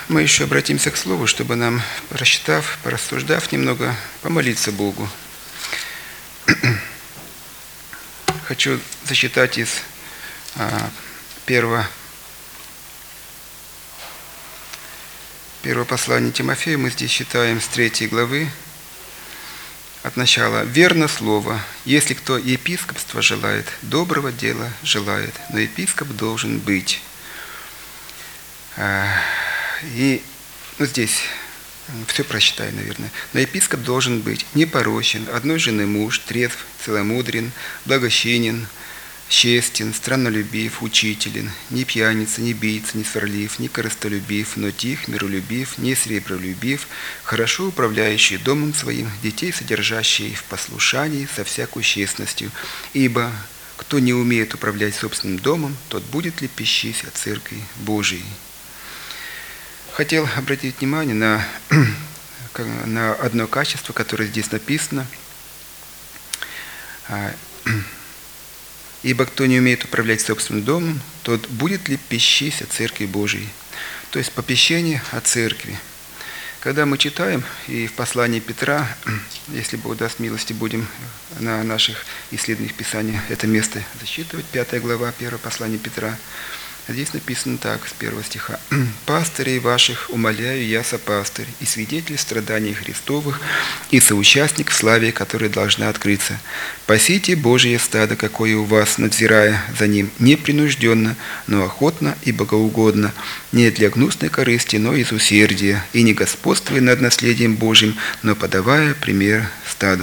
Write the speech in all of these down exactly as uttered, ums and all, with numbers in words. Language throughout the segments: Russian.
Мы еще обратимся к Слову, чтобы нам, прочитав, порассуждав немного, помолиться Богу. Хочу зачитать из а, первого, первого послания Тимофею. Мы здесь читаем с третьей главы, от начала. «Верно слово, если кто епископство желает, доброго дела желает, но епископ должен быть». А, и ну, здесь все прочитаю, наверное. «Но епископ должен быть непорочен, одной жены муж, трезв, целомудрен, благочинен, честен, страннолюбив, учителен, не пьяница, не бийца, не сварлив, не корыстолюбив, но тих, миролюбив, не сребролюбив, хорошо управляющий домом своим, детей содержащий в послушании со всякой честностью. Ибо кто не умеет управлять собственным домом, тот будет лепещись от церкви Божией». Хотел обратить внимание на, на одно качество, которое здесь написано. «Ибо кто не умеет управлять собственным домом, тот будет ли пищись о церкви Божией». То есть попищение о церкви. Когда мы читаем, и в послании Петра, если Бог даст милости, будем на наших исследованиях Писания это место зачитывать, пятая глава, первое послание Петра, здесь написано так, с первого стиха. «Пастырей ваших умоляю я, сопастырь, и свидетель страданий Христовых, и соучастник в славе, которая должна открыться. Пасите Божие стадо, какое у вас, надзирая за ним, непринужденно, но охотно и богоугодно, не для гнусной корысти, но из усердия, и не господствуя над наследием Божьим, но подавая пример стаду».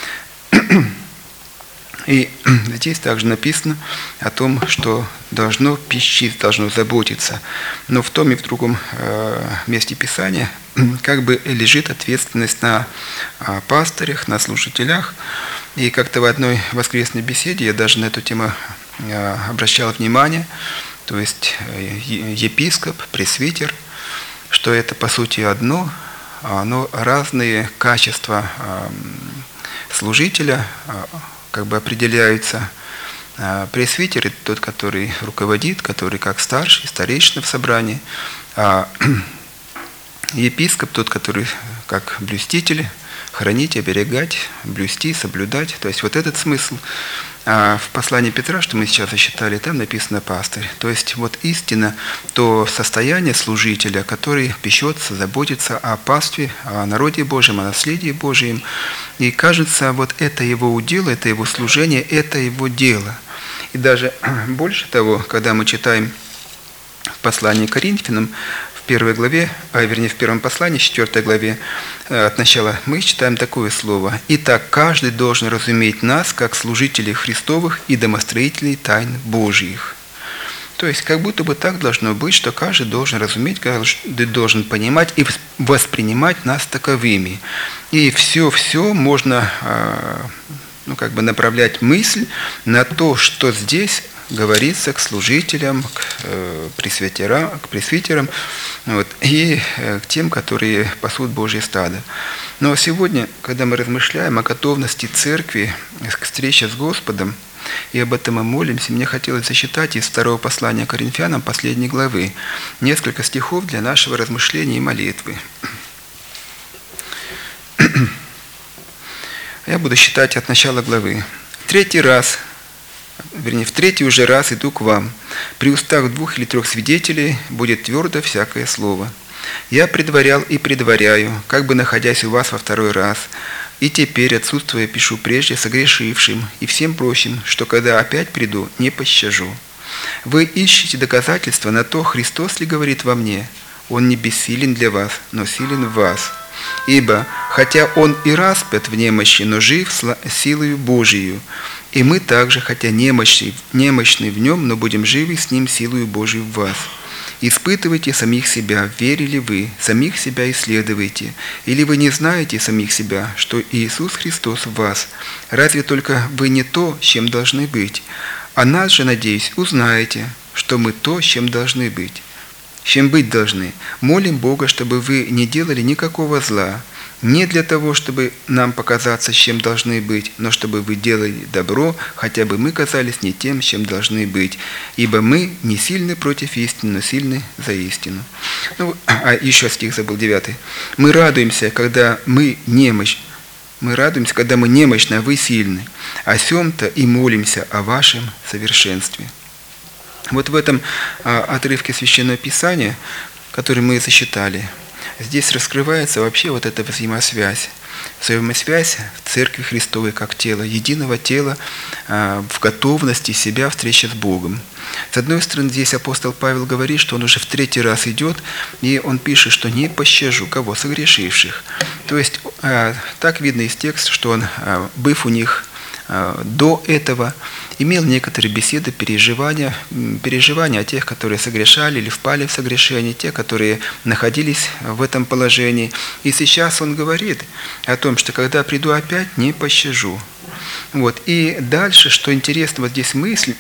И здесь также написано о том, что должно пищить, должно заботиться. Но в том и в другом месте Писания как бы лежит ответственность на пастырях, на служителях. И как-то в одной воскресной беседе я даже на эту тему обращал внимание, то есть епископ, пресвитер, что это по сути одно, но разные качества служителя как бы определяются. Пресвитер – это тот, который руководит, который как старший, старейшина в собрании, а епископ – тот, который как блюститель, хранить, оберегать, блюсти, соблюдать. То есть вот этот смысл. А в послании Петра, что мы сейчас зачитали, там написано «пастырь». То есть вот истина, то состояние служителя, который печется, заботится о пастве, о народе Божьем, о наследии Божьем. И кажется, вот это его удел, это его служение, это его дело. И даже больше того, когда мы читаем в послании к Коринфянам, в первой главе, а вернее в первом послании, в четвертой главе, от начала, мы читаем такое слово. «Итак, каждый должен разуметь нас, как служителей Христовых и домостроителей тайн Божьих». То есть, как будто бы так должно быть, что каждый должен разуметь, каждый должен понимать и воспринимать нас таковыми. И все-все можно ну, как бы направлять мысль на то, что здесь говорится к служителям, к э, пресвитерам, к пресвитерам вот, и э, к тем, которые пасут Божье стадо. Но сегодня, когда мы размышляем о готовности церкви к встрече с Господом, и об этом мы молимся, мне хотелось зачитать из второго послания Коринфянам последней главы несколько стихов для нашего размышления и молитвы. Я буду читать от начала главы. «Третий раз, вернее, в третий уже раз иду к вам. При устах двух или трех свидетелей будет твердо всякое слово. Я предварял и предваряю, как бы находясь у вас во второй раз. И теперь, отсутствуя, пишу прежде согрешившим и всем прочим, что когда опять приду, не пощажу. Вы ищете доказательства на то, Христос ли говорит во мне. Он не бессилен для вас, но силен в вас. Ибо, хотя Он и распят в немощи, но жив силою Божией. И мы также, хотя немощны, немощны в Нем, но будем живы с Ним силою Божией в вас. Испытывайте самих себя, верили вы, самих себя исследуйте. Или вы не знаете самих себя, что Иисус Христос в вас? Разве только вы не то, чем должны быть? А нас же, надеюсь, узнаете, что мы то, чем должны быть. Чем быть должны? Молим Бога, чтобы вы не делали никакого зла, не для того, чтобы нам показаться, чем должны быть, но чтобы вы делали добро, хотя бы мы казались не тем, чем должны быть. Ибо мы не сильны против истины, но сильны за истину». Ну, а еще стих забыл, девятый. «Мы радуемся, когда мы немощь, мы радуемся, когда мы немощны, а вы сильны. О сем-то и молимся о вашем совершенстве». Вот в этом а, отрывке Священного Писания, который мы зачитали, здесь раскрывается вообще вот эта взаимосвязь. Взаимосвязь в Церкви Христовой как тела, единого тела а, в готовности себя встречи с Богом. С одной стороны, здесь апостол Павел говорит, что он уже в третий раз идет, и он пишет, что «не пощажу кого? Согрешивших». То есть а, так видно из текста, что он, а, быв у них а, до этого, имел некоторые беседы, переживания, переживания о тех, которые согрешали или впали в согрешение, те, которые находились в этом положении. И сейчас он говорит о том, что когда приду опять, не пощажу. Вот. И дальше, что интересно, вот здесь мысль,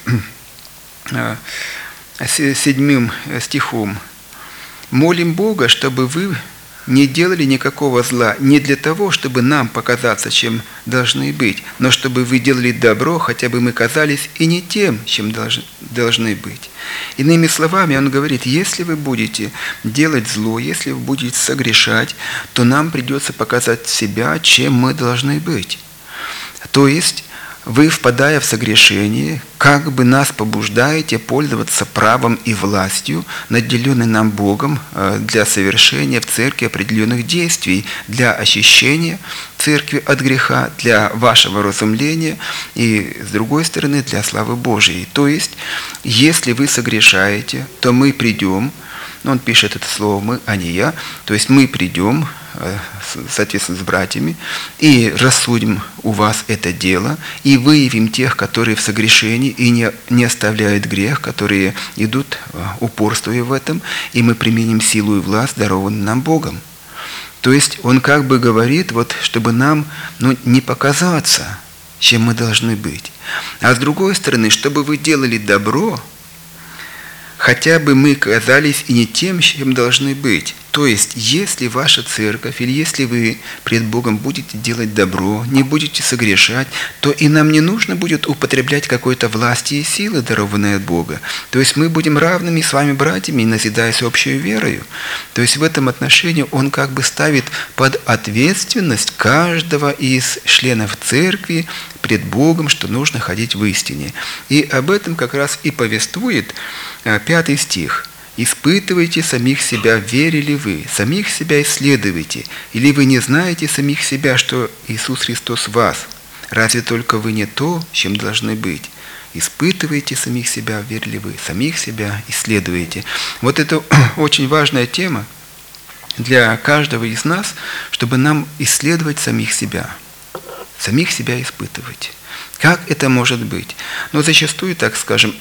седьмым стихом. «Молим Бога, чтобы вы не делали никакого зла, не для того, чтобы нам показаться, чем должны быть, но чтобы вы делали добро, хотя бы мы казались и не тем, чем должны быть». Иными словами, он говорит, если вы будете делать зло, если вы будете согрешать, то нам придется показать себя, чем мы должны быть. То есть, вы, впадая в согрешение, как бы нас побуждаете пользоваться правом и властью, наделенной нам Богом для совершения в церкви определенных действий, для очищения церкви от греха, для вашего разумления и, с другой стороны, для славы Божией. То есть, если вы согрешаете, то мы придем, он пишет это слово «мы», а не «я», то есть мы придем, соответственно, с братьями, и рассудим у вас это дело, и выявим тех, которые в согрешении и не, не оставляют грех, которые идут, упорствуя в этом, и мы применим силу и власть, дарованную нам Богом. То есть он как бы говорит, вот, чтобы нам ну, не показаться, чем мы должны быть. А с другой стороны, чтобы вы делали добро, хотя бы мы казались и не тем, чем должны быть. То есть, если ваша церковь, или если вы пред Богом будете делать добро, не будете согрешать, то и нам не нужно будет употреблять какой-то власти и силы, дарованные от Бога. То есть, мы будем равными с вами братьями, назидаясь общей верою. То есть, в этом отношении он как бы ставит под ответственность каждого из членов церкви пред Богом, что нужно ходить в истине. И об этом как раз и повествует пятый стих. «Испытывайте самих себя, верили вы, самих себя исследуйте, или вы не знаете самих себя, что Иисус Христос в вас? Разве только вы не то, чем должны быть? Испытывайте самих себя, верили вы, самих себя исследуйте». Вот это очень важная тема для каждого из нас, чтобы нам исследовать самих себя, самих себя испытывать. Как это может быть? Но зачастую, так скажем,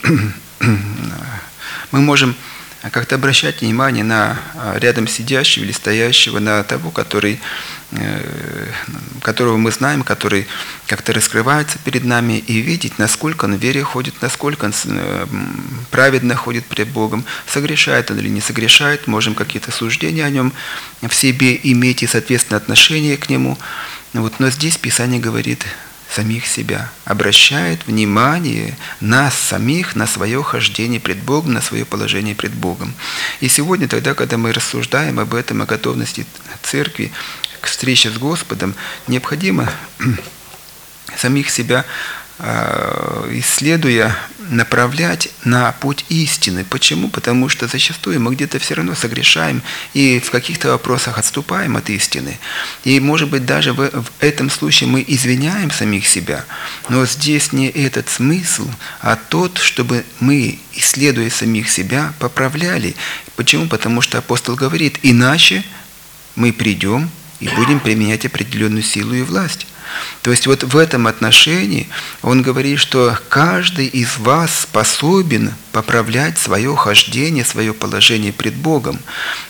мы можем как-то обращать внимание на рядом сидящего или стоящего, на того, который, которого мы знаем, который как-то раскрывается перед нами, и видеть, насколько он в вере ходит, насколько он праведно ходит пред Богом, согрешает он или не согрешает, можем какие-то суждения о нем в себе иметь и, соответственно, отношение к нему. Вот, но здесь Писание говорит самих себя, обращает внимание нас самих, на свое хождение пред Богом, на свое положение пред Богом. И сегодня, тогда, когда мы рассуждаем об этом, о готовности церкви к встрече с Господом, необходимо самих себя, исследуя, направлять на путь истины. Почему? Потому что зачастую мы где-то все равно согрешаем и в каких-то вопросах отступаем от истины. И, может быть, даже в, в этом случае мы извиняем самих себя. Но здесь не этот смысл, а тот, чтобы мы, исследуя самих себя, поправляли. Почему? Потому что апостол говорит, иначе мы придем и будем применять определенную силу и власть. То есть вот в этом отношении он говорит, что каждый из вас способен поправлять свое хождение, свое положение пред Богом.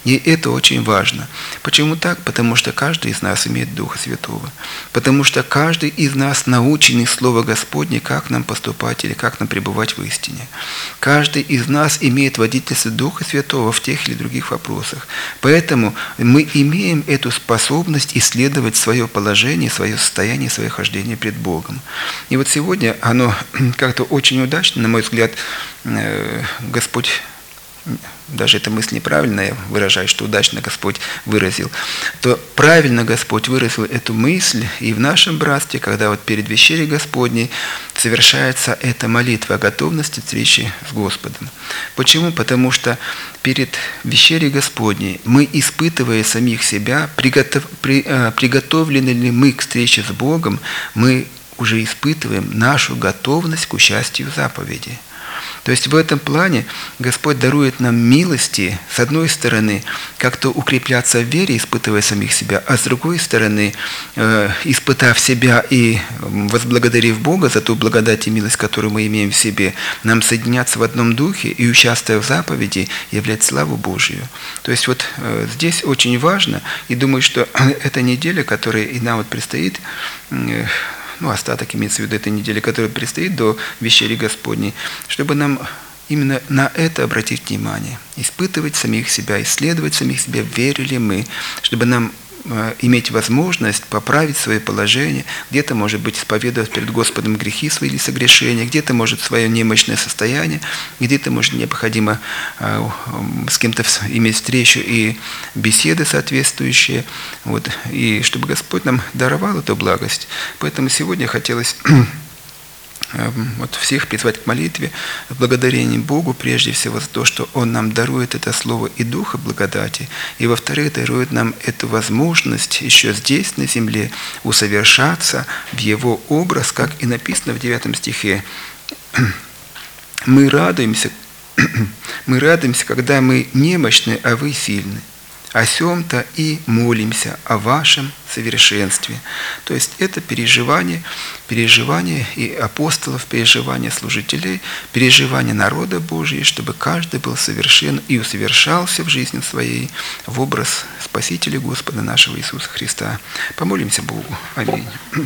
И это очень важно. Почему так? Потому что каждый из нас имеет Духа Святого. Потому что каждый из нас научен из Слова Господне, как нам поступать или как нам пребывать в истине. Каждый из нас имеет водительство Духа Святого в тех или других вопросах. Поэтому мы имеем эту способность исследовать свое положение, свое состояние, свое хождение пред Богом. И вот сегодня оно как-то очень удачно, на мой взгляд, Господь, даже эта мысль неправильная, выражаю, что удачно Господь выразил, то правильно Господь выразил эту мысль и в нашем братстве, когда вот перед вечерей Господней совершается эта молитва о готовности встречи с Господом. Почему? Потому что перед вечерей Господней мы, испытывая самих себя, приготов, при, а, приготовлены ли мы к встрече с Богом, мы уже испытываем нашу готовность к участию в заповеди. То есть в этом плане Господь дарует нам милости, с одной стороны, как-то укрепляться в вере, испытывая самих себя, а с другой стороны, э, испытав себя и возблагодарив Бога за ту благодать и милость, которую мы имеем в себе, нам соединяться в одном духе и, участвуя в заповеди, являть славу Божию. То есть вот э, здесь очень важно, и думаю, что эта неделя, которая и нам вот предстоит, э, ну, остаток имеется в виду этой недели, которая предстоит до вечери Господней, чтобы нам именно на это обратить внимание, испытывать самих себя, исследовать самих себя, верили мы, чтобы нам э, иметь возможность поправить свое положение, где-то, может быть, исповедовать перед Господом грехи свои или согрешения, где-то, может, свое немощное состояние, где-то, может, необходимо э, с кем-то иметь встречу и беседы соответствующие, вот, и чтобы Господь нам даровал эту благость. Поэтому сегодня хотелось вот всех призвать к молитве, с благодарением Богу прежде всего за то, что Он нам дарует это слово и духа благодати, и во-вторых, дарует нам эту возможность еще здесь, на земле, усовершаться в Его образ, как и написано в девятом стихе. Мы радуемся, мы радуемся, когда мы немощны, а вы сильны. О сем-то и молимся, о вашем совершенстве. То есть это переживание, переживание и апостолов, переживание служителей, переживание народа Божия, чтобы каждый был совершен и усовершался в жизни своей в образ Спасителя Господа нашего Иисуса Христа. Помолимся Богу. Аминь.